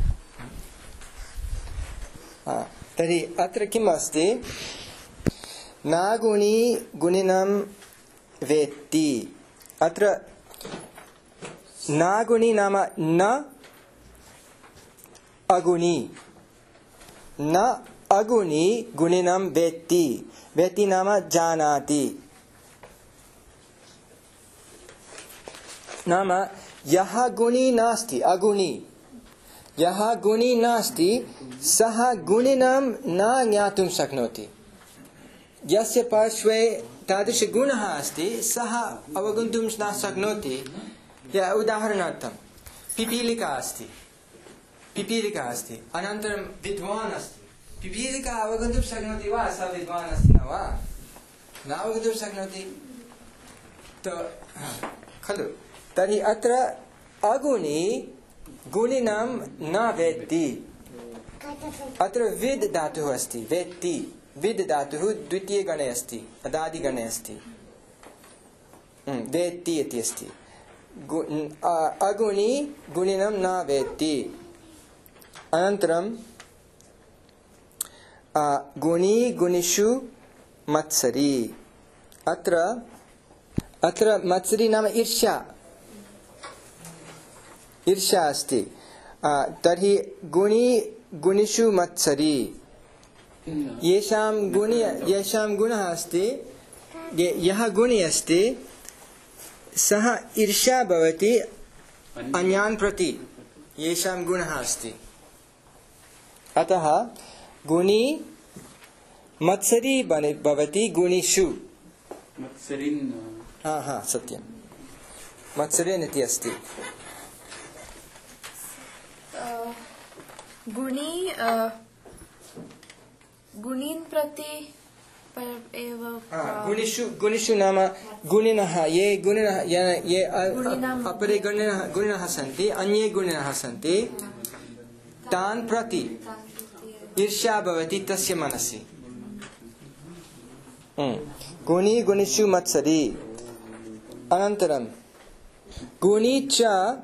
तर्हि अत्र किम् अस्ति? नागुणी गुणिनं वेत्ति। अत्र नागुणी नाम न अगुणी, न अगुणी गुणिनं वेत्ति। वेत्ति नाम जानाति, नाम यः गुणी नास्ति अगुणी, यः गुणी नास्ति सः गुणिनं न ज्ञातुं शक्नोति। यस्य पार्श्वे तादृशगुणः अस्ति सः अवगन्तुं न शक्नोति। उदाहरणार्थं पिपीलिका अस्ति, अनन्तरं विद्वान् अस्ति। पिपीलिका अवगन्तुं शक्नोति वा सः विद्वान् अस्ति न वा? न अवगन्तुं शक्नोति खलु। तर्हि अत्र अगुणी गुणिनं न वेत्ति। अत्र विद् धातुः अस्ति, वेत्ति। विद् धातुः द्वितीये गणे अस्ति, अदादिगणे अस्ति, वेत्ति इति अस्ति। अगुणी गुणिनं न वेत्ति। अनन्तरं गुणी गुणिषु मत्सरी। अत्र मत्सरी नाम ईर्ष्या अस्ति। तर्हि गुणी गुणिषु मत्सरी। येषां गुणः अस्ति, यः गुणी अस्ति सः ईर्ष्या भवति अन्यान् प्रति। येषां गुणः अस्ति, अतः गुणी मत्सरी भवति गुणिषु। सत्यं मत्सरिन् इति अस्ति। गुणीन् प्रति एव गुणिषु नाम गुणिनः, ये अपरे गुणिनः सन्ति, अन्ये गुणिनः सन्ति, तान् प्रति ईर्ष्या भवति तस्य मनसि। गुणी गुणिषु मत्सरी। अनन्तरं गुणी च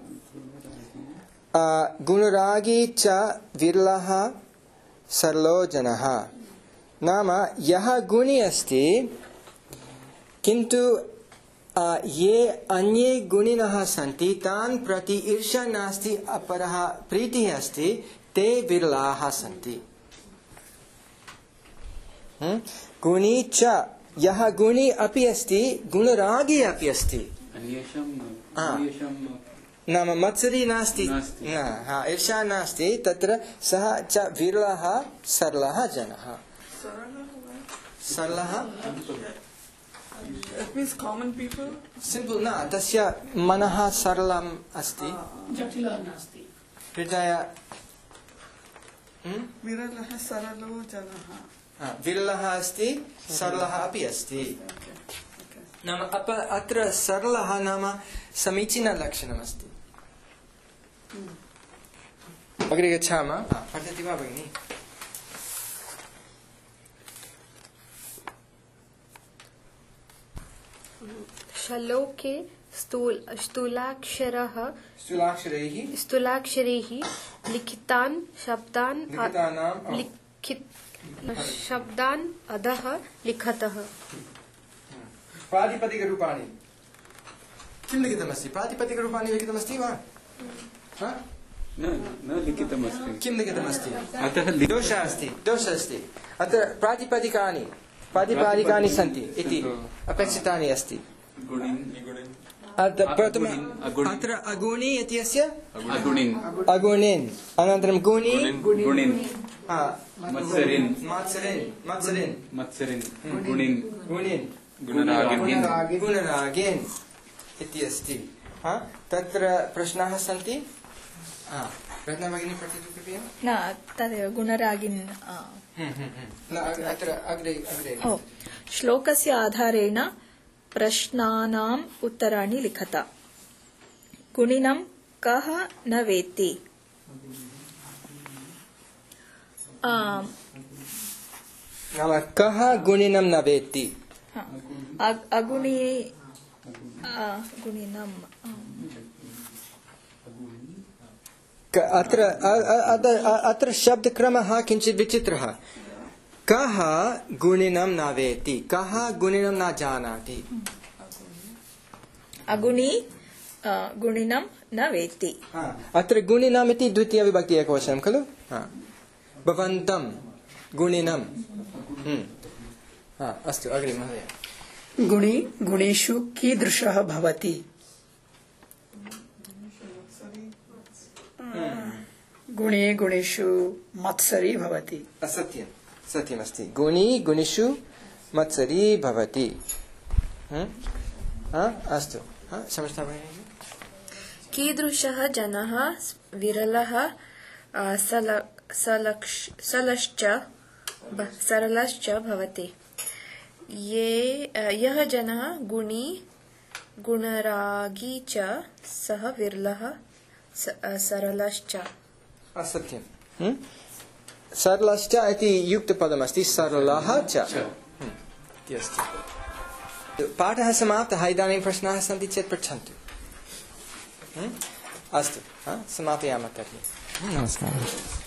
गुणरागी च विरलः सरलो जनः। नाम यः गुणी अस्ति किन्तु ये अन्ये गुणिनः सन्ति तान् प्रति ईर्ष्या नास्ति, अपरः प्रीतिः अस्ति, ते विरलाः सन्ति। गुणी च यः गुणी अपि अस्ति गुणरागी अपि अस्ति। नाम मत्सरी नास्ति, ईर्ष्या नास्ति, तत्र सः च विरलः सरलः जनः। सरलः That means common people. Simple न, तस्य मनः सरलम् अस्ति, जटिलः नास्ति। हृदय विरलः सरलो जनः। विरलः अस्ति, सरलः अपि अस्ति। नाम अत्र सरलः नाम समीचीनलक्षणमस्ति। अग्रे गच्छामः। पठति वा भगिनी? श्लोके स्थूलाक्षरैः लिखितान् शब्दान् अधः लिखतः। प्रातिपदिकरूपाणि किं लिखितमस्ति? प्रातिपदिकरूपाणि लिखितमस्ति वा? न लिखितमस्ति। किं लिखितमस्ति? अतः दोषः अस्ति। अत्र प्रातिपदिकानि सन्ति इति अपेक्षितानि अस्ति। अत्र अगुणी इत्यस्य अगुणिन्, अनन्तरं गुणिन्, गुणरागिन् इति अस्ति। तत्र प्रश्नाः सन्ति? रत्ना भगिनी पठतु कृपया। न तदेव गुणरागिन्। अत्र अग्रे श्लोकस्य आधारेण प्रश्नानाम् उत्तराणि लिखत। गुणिनं कः न वेत्ति? नाम कः गुणिनं न वेत्ति? गुणिनं अत्र शब्दक्रमः किञ्चित् विचित्रः। कः गुणिनं न वेत्ति, कः गुणिनं न जानाति? अगुणी गुणिनं न वेत्ति। अत्र गुणिनम् इति द्वितीयविभक्ति एकवचनं खलु? भवन्तं गुणिनं। अस्तु अग्रे महोदय। गुणी गुणेषु कीदृशः भवति? गुणे गुणेषु मत्सरी भवति। सत्यमस्ति। गुणी गुणिषु मत्सरी भवति। अस्तु समस्ता भगिनी। कीदृशः जनः विरलः सरलश्च भवति? यः जनः गुणी गुणरागी च सः विरलः सरलश्च। सत्यं। सरलश्च इति युक्तपदमस्ति, सरलः च इति अस्ति। पाठः समाप्तः। इदानीं प्रश्नाः सन्ति चेत् पृच्छन्तु। अस्तु समापयामः तर्हि। नमस्कारः।